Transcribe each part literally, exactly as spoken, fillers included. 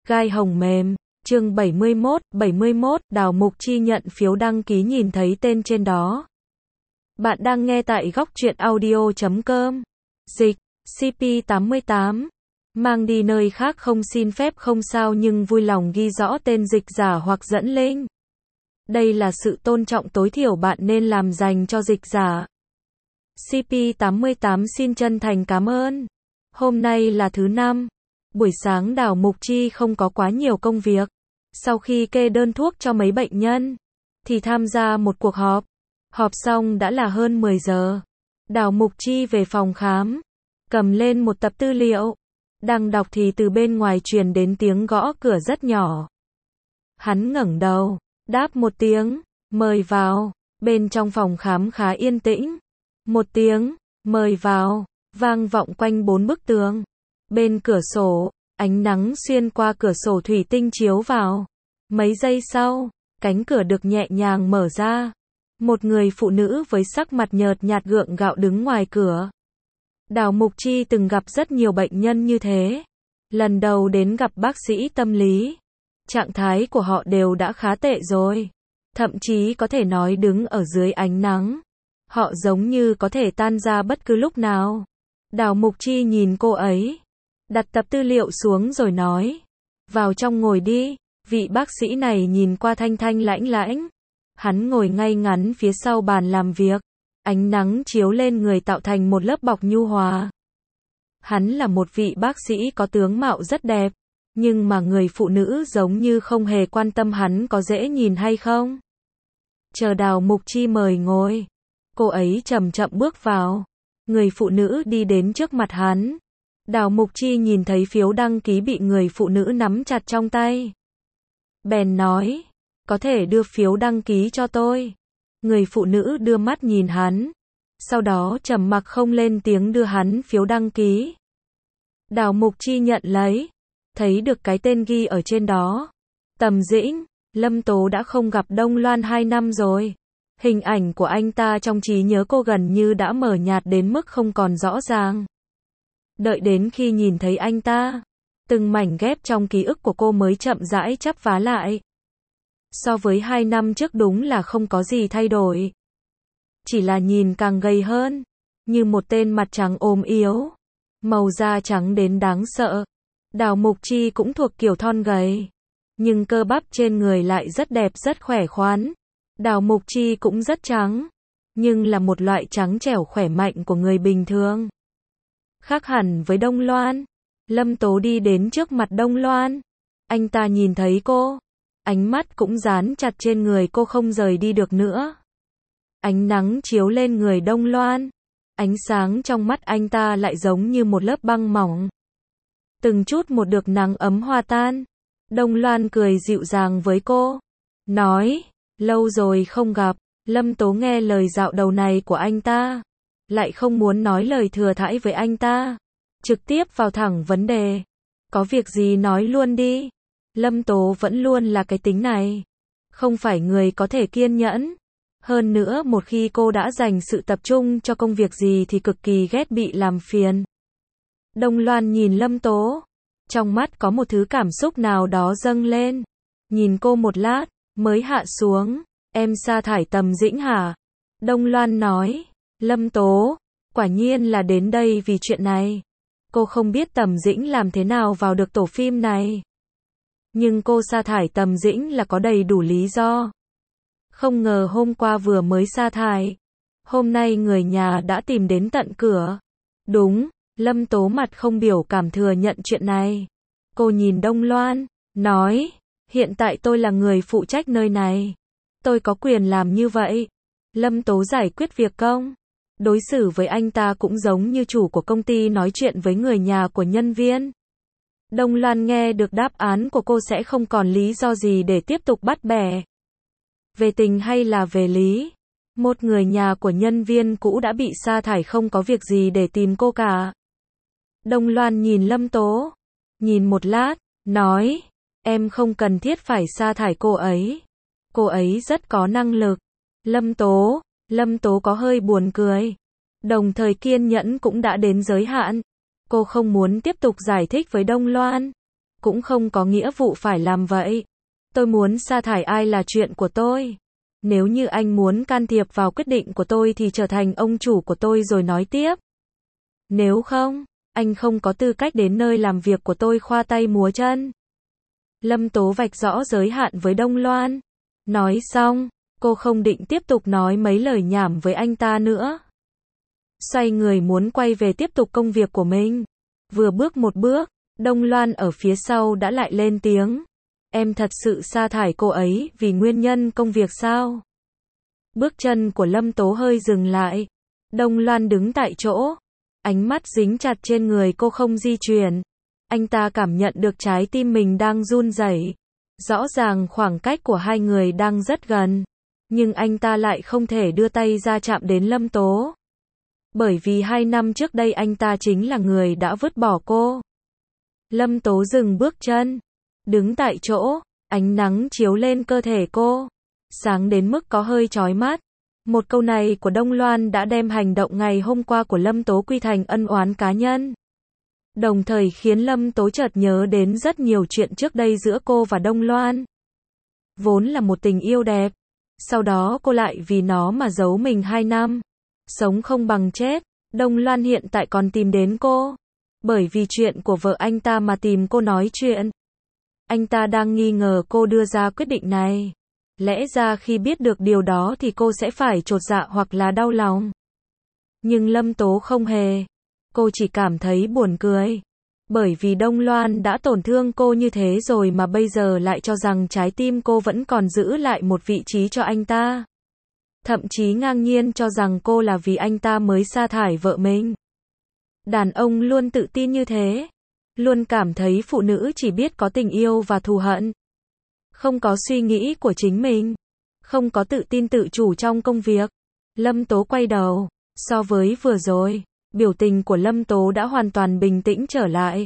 Gai hồng mềm, chương bảy mươi mốt, bảy mươi mốt, Đào Mục Chi nhận phiếu đăng ký nhìn thấy tên trên đó. Bạn đang nghe tại góc truyện audio chấm com. Dịch, xê pê tám mươi tám. Mang đi nơi khác không xin phép không sao nhưng vui lòng ghi rõ tên dịch giả hoặc dẫn link. Đây là sự tôn trọng tối thiểu bạn nên làm dành cho dịch giả. xê pê tám mươi tám xin chân thành cảm ơn. Hôm nay là thứ năm. Buổi sáng Đào Mục Chi không có quá nhiều công việc. Sau khi kê đơn thuốc cho mấy bệnh nhân, thì tham gia một cuộc họp. Họp xong đã là hơn mười giờ. Đào Mục Chi về phòng khám, cầm lên một tập tư liệu. Đang đọc thì từ bên ngoài truyền đến tiếng gõ cửa rất nhỏ. Hắn ngẩng đầu, đáp một tiếng, mời vào. Bên trong phòng khám khá yên tĩnh. Một tiếng, mời vào, vang vọng quanh bốn bức tường. Bên cửa sổ, ánh nắng xuyên qua cửa sổ thủy tinh chiếu vào. Mấy giây sau, cánh cửa được nhẹ nhàng mở ra. Một người phụ nữ với sắc mặt nhợt nhạt gượng gạo đứng ngoài cửa. Đào Mục Chi từng gặp rất nhiều bệnh nhân như thế. Lần đầu đến gặp bác sĩ tâm lý, trạng thái của họ đều đã khá tệ rồi. Thậm chí có thể nói đứng ở dưới ánh nắng, họ giống như có thể tan ra bất cứ lúc nào. Đào Mục Chi nhìn cô ấy, đặt tập tư liệu xuống rồi nói, vào trong ngồi đi. Vị bác sĩ này nhìn qua thanh thanh lãnh lãnh. Hắn ngồi ngay ngắn phía sau bàn làm việc. Ánh nắng chiếu lên người tạo thành một lớp bọc nhu hòa. Hắn là một vị bác sĩ có tướng mạo rất đẹp. Nhưng mà người phụ nữ giống như không hề quan tâm hắn có dễ nhìn hay không. Chờ Đào Mục Chi mời ngồi, cô ấy chậm chậm bước vào. Người phụ nữ đi đến trước mặt hắn. Đào Mục Chi nhìn thấy phiếu đăng ký bị người phụ nữ nắm chặt trong tay. Bèn nói, có thể đưa phiếu đăng ký cho tôi. Người phụ nữ đưa mắt nhìn hắn. Sau đó trầm mặc không lên tiếng đưa hắn phiếu đăng ký. Đào Mục Chi nhận lấy. Thấy được cái tên ghi ở trên đó. Tầm Dĩnh, Lâm Tố đã không gặp Đông Loan hai năm rồi. Hình ảnh của anh ta trong trí nhớ cô gần như đã mờ nhạt đến mức không còn rõ ràng. Đợi đến khi nhìn thấy anh ta, từng mảnh ghép trong ký ức của cô mới chậm rãi chắp vá lại. So với hai năm trước đúng là không có gì thay đổi. Chỉ là nhìn càng gầy hơn, như một tên mặt trắng ốm yếu. Màu da trắng đến đáng sợ. Đào Mục Chi cũng thuộc kiểu thon gầy. Nhưng cơ bắp trên người lại rất đẹp rất khỏe khoắn. Đào Mục Chi cũng rất trắng. Nhưng là một loại trắng trẻo khỏe mạnh của người bình thường. Khác hẳn với Đông Loan. Lâm Tố đi đến trước mặt Đông Loan. Anh ta nhìn thấy cô. Ánh mắt cũng dán chặt trên người cô không rời đi được nữa. Ánh nắng chiếu lên người Đông Loan. Ánh sáng trong mắt anh ta lại giống như một lớp băng mỏng. Từng chút một được nắng ấm hòa tan. Đông Loan cười dịu dàng với cô. Nói, lâu rồi không gặp. Lâm Tố nghe lời dạo đầu này của anh ta. Lại không muốn nói lời thừa thãi với anh ta. Trực tiếp vào thẳng vấn đề. Có việc gì nói luôn đi. Lâm Tố vẫn luôn là cái tính này. Không phải người có thể kiên nhẫn. Hơn nữa một khi cô đã dành sự tập trung cho công việc gì thì cực kỳ ghét bị làm phiền. Đông Loan nhìn Lâm Tố. Trong mắt có một thứ cảm xúc nào đó dâng lên. Nhìn cô một lát, mới hạ xuống. Em sa thải Tầm Dĩnh hả? Đông Loan nói. Lâm Tố, quả nhiên là đến đây vì chuyện này. Cô không biết Tầm Dĩnh làm thế nào vào được tổ phim này. Nhưng cô sa thải Tầm Dĩnh là có đầy đủ lý do. Không ngờ hôm qua vừa mới sa thải. Hôm nay người nhà đã tìm đến tận cửa. Đúng, Lâm Tố mặt không biểu cảm thừa nhận chuyện này. Cô nhìn Đông Loan, nói, hiện tại tôi là người phụ trách nơi này. Tôi có quyền làm như vậy. Lâm Tố giải quyết việc công. Đối xử với anh ta cũng giống như chủ của công ty nói chuyện với người nhà của nhân viên. Đông Loan nghe được đáp án của cô sẽ không còn lý do gì để tiếp tục bắt bẻ. Về tình hay là về lý, một người nhà của nhân viên cũ đã bị sa thải không có việc gì để tìm cô cả. Đông Loan nhìn Lâm Tố, nhìn một lát, nói, em không cần thiết phải sa thải cô ấy. Cô ấy rất có năng lực. Lâm Tố, Lâm Tố có hơi buồn cười. Đồng thời kiên nhẫn cũng đã đến giới hạn. Cô không muốn tiếp tục giải thích với Đông Loan. cũng không có nghĩa vụ phải làm vậy. Tôi muốn sa thải ai là chuyện của tôi. Nếu như anh muốn can thiệp vào quyết định của tôi thì trở thành ông chủ của tôi rồi nói tiếp. Nếu không, anh không có tư cách đến nơi làm việc của tôi khoa tay múa chân. Lâm Tố vạch rõ giới hạn với Đông Loan. Nói xong, cô không định tiếp tục nói mấy lời nhảm với anh ta nữa. Xoay người muốn quay về tiếp tục công việc của mình. Vừa bước một bước, Đông Loan ở phía sau đã lại lên tiếng. Em thật sự sa thải cô ấy vì nguyên nhân công việc sao? Bước chân của Lâm Tố hơi dừng lại. Đông Loan đứng tại chỗ. Ánh mắt dính chặt trên người cô không di chuyển. Anh ta cảm nhận được trái tim mình đang run rẩy. Rõ ràng khoảng cách của hai người đang rất gần. Nhưng anh ta lại không thể đưa tay ra chạm đến Lâm Tố. Bởi vì hai năm trước đây anh ta chính là người đã vứt bỏ cô. Lâm Tố dừng bước chân. Đứng tại chỗ, ánh nắng chiếu lên cơ thể cô. Sáng đến mức có hơi chói mắt. Một câu này của Đông Loan đã đem hành động ngày hôm qua của Lâm Tố quy thành ân oán cá nhân. Đồng thời khiến Lâm Tố chợt nhớ đến rất nhiều chuyện trước đây giữa cô và Đông Loan. Vốn là một tình yêu đẹp. Sau đó cô lại vì nó mà giấu mình hai năm. Sống không bằng chết. Đông Loan hiện tại còn tìm đến cô. Bởi vì chuyện của vợ anh ta mà tìm cô nói chuyện. Anh ta đang nghi ngờ cô đưa ra quyết định này. Lẽ ra khi biết được điều đó thì cô sẽ phải chột dạ hoặc là đau lòng. Nhưng Lâm Tố không hề. Cô chỉ cảm thấy buồn cười. Bởi vì Đông Loan đã tổn thương cô như thế rồi mà bây giờ lại cho rằng trái tim cô vẫn còn giữ lại một vị trí cho anh ta. Thậm chí ngang nhiên cho rằng cô là vì anh ta mới sa thải vợ mình. Đàn ông luôn tự tin như thế. Luôn cảm thấy phụ nữ chỉ biết có tình yêu và thù hận. Không có suy nghĩ của chính mình. Không có tự tin tự chủ trong công việc. Lâm Tố quay đầu. So với vừa rồi, biểu tình của Lâm Tố đã hoàn toàn bình tĩnh trở lại.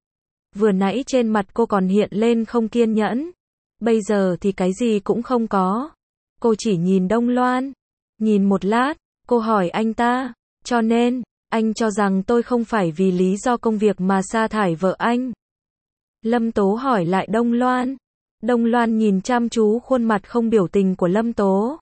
Vừa nãy trên mặt cô còn hiện lên không kiên nhẫn. Bây giờ thì cái gì cũng không có. Cô chỉ nhìn Đông Loan. Nhìn một lát, cô hỏi anh ta. Cho nên, anh cho rằng tôi không phải vì lý do công việc mà sa thải vợ anh. Lâm Tố hỏi lại Đông Loan. Đông Loan nhìn chăm chú khuôn mặt không biểu tình của Lâm Tố.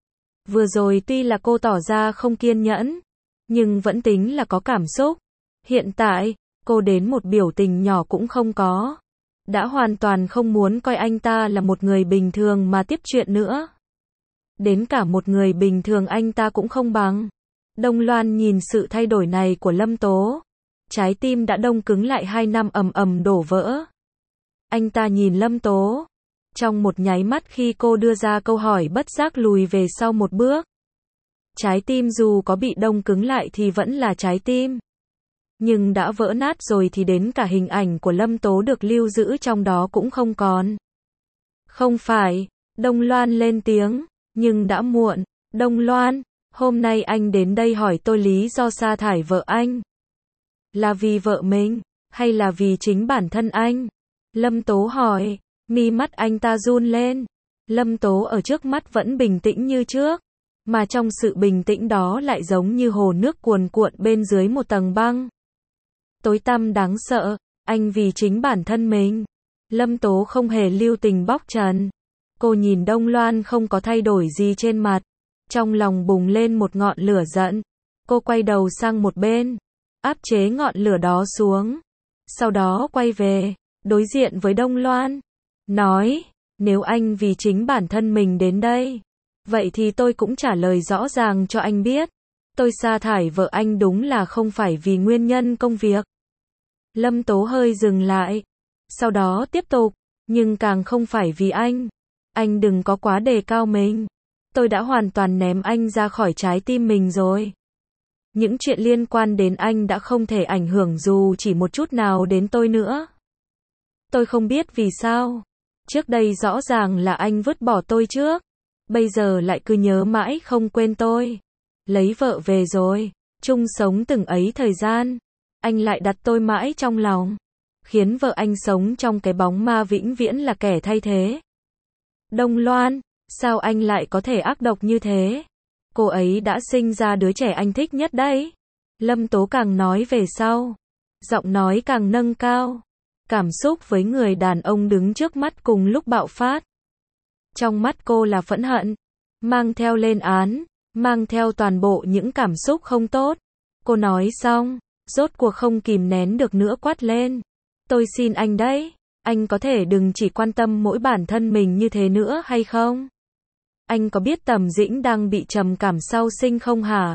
Vừa rồi tuy là cô tỏ ra không kiên nhẫn, nhưng vẫn tính là có cảm xúc. Hiện tại, cô đến một biểu tình nhỏ cũng không có. Đã hoàn toàn không muốn coi anh ta là một người bình thường mà tiếp chuyện nữa. Đến cả một người bình thường anh ta cũng không bằng. Đông Loan nhìn sự thay đổi này của Lâm Tố. Trái tim đã đông cứng lại hai năm ầm ầm đổ vỡ. Anh ta nhìn Lâm Tố. Trong một nháy mắt khi cô đưa ra câu hỏi bất giác lùi về sau một bước. Trái tim dù có bị đông cứng lại thì vẫn là trái tim. Nhưng đã vỡ nát rồi thì đến cả hình ảnh của Lâm Tố được lưu giữ trong đó cũng không còn. Không phải, Đông Loan lên tiếng, nhưng đã muộn. Đông Loan, hôm nay anh đến đây hỏi tôi lý do sa thải vợ anh. Là vì vợ mình, hay là vì chính bản thân anh? Lâm Tố hỏi, mi mắt anh ta run lên. Lâm Tố ở trước mắt vẫn bình tĩnh như trước, mà trong sự bình tĩnh đó lại giống như hồ nước cuồn cuộn bên dưới một tầng băng. Tối tăm đáng sợ, anh vì chính bản thân mình. Lâm Tố không hề lưu tình bóc trần. Cô nhìn Đông Loan không có thay đổi gì trên mặt. Trong lòng bùng lên một ngọn lửa giận. Cô quay đầu sang một bên, áp chế ngọn lửa đó xuống. Sau đó quay về, đối diện với Đông Loan. Nói, nếu anh vì chính bản thân mình đến đây, vậy thì tôi cũng trả lời rõ ràng cho anh biết. Tôi sa thải vợ anh đúng là không phải vì nguyên nhân công việc. Lâm Tố hơi dừng lại. Sau đó tiếp tục, nhưng càng không phải vì anh. Anh đừng có quá đề cao mình. Tôi đã hoàn toàn ném anh ra khỏi trái tim mình rồi. Những chuyện liên quan đến anh đã không thể ảnh hưởng dù chỉ một chút nào đến tôi nữa. Tôi không biết vì sao. Trước đây rõ ràng là anh vứt bỏ tôi trước. Bây giờ lại cứ nhớ mãi không quên tôi. Lấy vợ về rồi, chung sống từng ấy thời gian. Anh lại đặt tôi mãi trong lòng. Khiến vợ anh sống trong cái bóng ma vĩnh viễn là kẻ thay thế. Đông Loan, sao anh lại có thể ác độc như thế? Cô ấy đã sinh ra đứa trẻ anh thích nhất đấy. Lâm Tố càng nói về sau. Giọng nói càng nâng cao. Cảm xúc với người đàn ông đứng trước mắt cùng lúc bạo phát. Trong mắt cô là phẫn hận, mang theo lên án, mang theo toàn bộ những cảm xúc không tốt. Cô nói xong, rốt cuộc không kìm nén được nữa quát lên. Tôi xin anh đấy, anh có thể đừng chỉ quan tâm mỗi bản thân mình như thế nữa hay không? Anh có biết Tầm Dĩnh đang bị trầm cảm sau sinh không hả?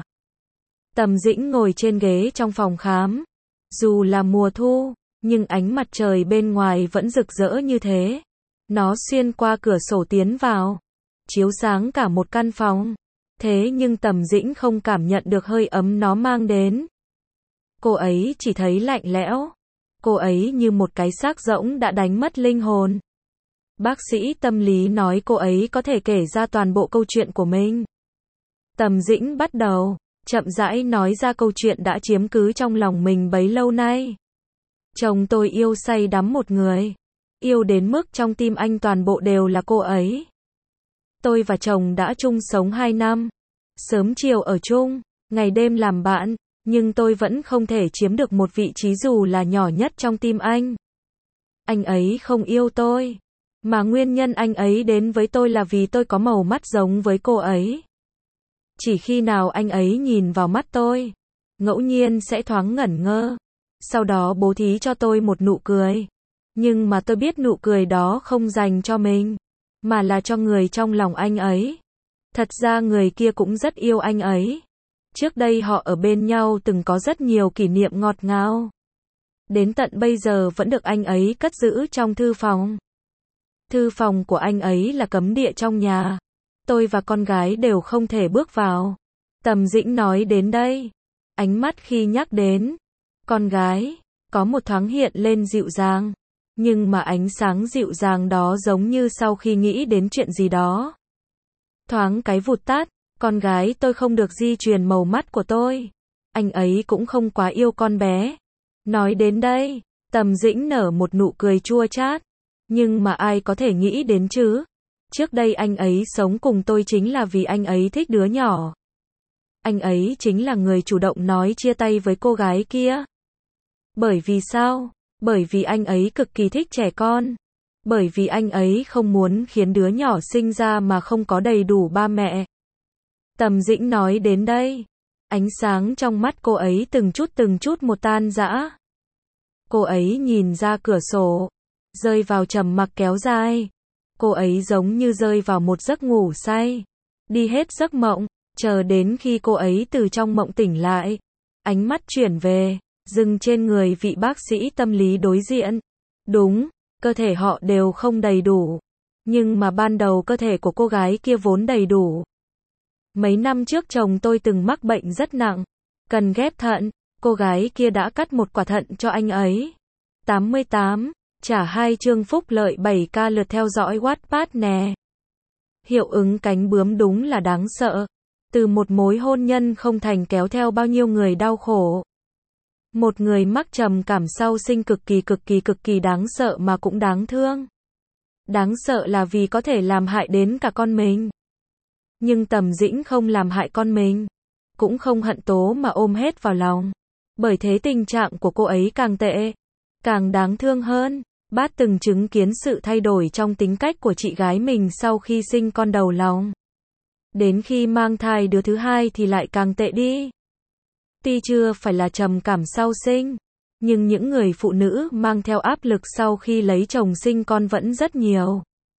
Tầm Dĩnh ngồi trên ghế trong phòng khám. Dù là mùa thu, nhưng ánh mặt trời bên ngoài vẫn rực rỡ như thế. Nó xuyên qua cửa sổ tiến vào, chiếu sáng cả một căn phòng. Thế nhưng Tầm Dĩnh không cảm nhận được hơi ấm nó mang đến. Cô ấy chỉ thấy lạnh lẽo. Cô ấy như một cái xác rỗng đã đánh mất linh hồn. Bác sĩ tâm lý nói cô ấy có thể kể ra toàn bộ câu chuyện của mình. Tầm Dĩnh bắt đầu, chậm rãi nói ra câu chuyện đã chiếm cứ trong lòng mình bấy lâu nay. Chồng tôi yêu say đắm một người. Yêu đến mức trong tim anh toàn bộ đều là cô ấy. Tôi và chồng đã chung sống hai năm. Sớm chiều ở chung, ngày đêm làm bạn. Nhưng tôi vẫn không thể chiếm được một vị trí dù là nhỏ nhất trong tim anh. Anh ấy không yêu tôi. Mà nguyên nhân anh ấy đến với tôi là vì tôi có màu mắt giống với cô ấy. Chỉ khi nào anh ấy nhìn vào mắt tôi, ngẫu nhiên sẽ thoáng ngẩn ngơ. Sau đó bố thí cho tôi một nụ cười. Nhưng mà tôi biết nụ cười đó không dành cho mình, mà là cho người trong lòng anh ấy. Thật ra người kia cũng rất yêu anh ấy. Trước đây họ ở bên nhau từng có rất nhiều kỷ niệm ngọt ngào. Đến tận bây giờ vẫn được anh ấy cất giữ trong thư phòng. Thư phòng của anh ấy là cấm địa trong nhà. Tôi và con gái đều không thể bước vào. Tầm Dĩnh nói đến đây. Ánh mắt khi nhắc đến con gái, có một thoáng hiện lên dịu dàng. Nhưng mà ánh sáng dịu dàng đó giống như sau khi nghĩ đến chuyện gì đó. Thoáng cái vụt tắt. Con gái tôi không được di truyền màu mắt của tôi. Anh ấy cũng không quá yêu con bé. Nói đến đây, Tầm Dĩnh nở một nụ cười chua chát. Nhưng mà ai có thể nghĩ đến chứ? Trước đây anh ấy sống cùng tôi chính là vì anh ấy thích đứa nhỏ. Anh ấy chính là người chủ động nói chia tay với cô gái kia. Bởi vì sao? Bởi vì anh ấy cực kỳ thích trẻ con. Bởi vì anh ấy không muốn khiến đứa nhỏ sinh ra mà không có đầy đủ ba mẹ. Tầm Dĩnh nói đến đây. Ánh sáng trong mắt cô ấy từng chút từng chút một tan rã. Cô ấy nhìn ra cửa sổ, rơi vào trầm mặc kéo dài. Cô ấy giống như rơi vào một giấc ngủ say. Đi hết giấc mộng, chờ đến khi cô ấy từ trong mộng tỉnh lại. Ánh mắt chuyển về, dừng trên người vị bác sĩ tâm lý đối diện. Đúng, cơ thể họ đều không đầy đủ. Nhưng mà ban đầu cơ thể của cô gái kia vốn đầy đủ. Mấy năm trước chồng tôi từng mắc bệnh rất nặng, cần ghép thận, cô gái kia đã cắt một quả thận cho anh ấy. tám mươi tám, trả hai chương phúc lợi bảy k lượt theo dõi Wattpad nè. Hiệu ứng cánh bướm đúng là đáng sợ. Từ một mối hôn nhân không thành kéo theo bao nhiêu người đau khổ. Một người mắc trầm cảm sau sinh cực kỳ cực kỳ cực kỳ đáng sợ mà cũng đáng thương. Đáng sợ là vì có thể làm hại đến cả con mình. Nhưng Tầm Dĩnh không làm hại con mình. Cũng không hận tố mà ôm hết vào lòng. Bởi thế tình trạng của cô ấy càng tệ, càng đáng thương hơn. Bát từng chứng kiến sự thay đổi trong tính cách của chị gái mình sau khi sinh con đầu lòng. Đến khi mang thai đứa thứ hai thì lại càng tệ đi. Tuy chưa phải là trầm cảm sau sinh, nhưng những người phụ nữ mang theo áp lực sau khi lấy chồng sinh con vẫn rất nhiều.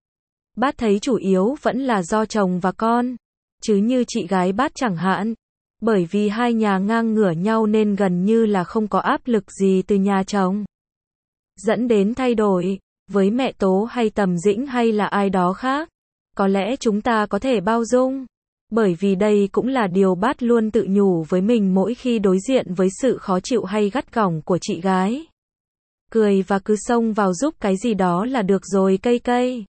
Bát thấy chủ yếu vẫn là do chồng và con, chứ như chị gái bát chẳng hạn. Bởi vì hai nhà ngang ngửa nhau nên gần như là không có áp lực gì từ nhà chồng. Dẫn đến thay đổi, với mẹ Tố hay Tầm Dĩnh hay là ai đó khác. Có lẽ chúng ta có thể bao dung. Bởi vì đây cũng là điều bát luôn tự nhủ với mình mỗi khi đối diện với sự khó chịu hay gắt gỏng của chị gái. Cười và cứ xông vào giúp cái gì đó là được rồi cây cây.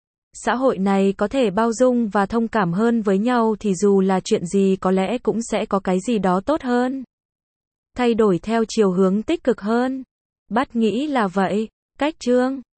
Xã hội này có thể bao dung và thông cảm hơn với nhau thì dù là chuyện gì có lẽ cũng sẽ có cái gì đó tốt hơn. Thay đổi theo chiều hướng tích cực hơn. Bát nghĩ là vậy. Cách chương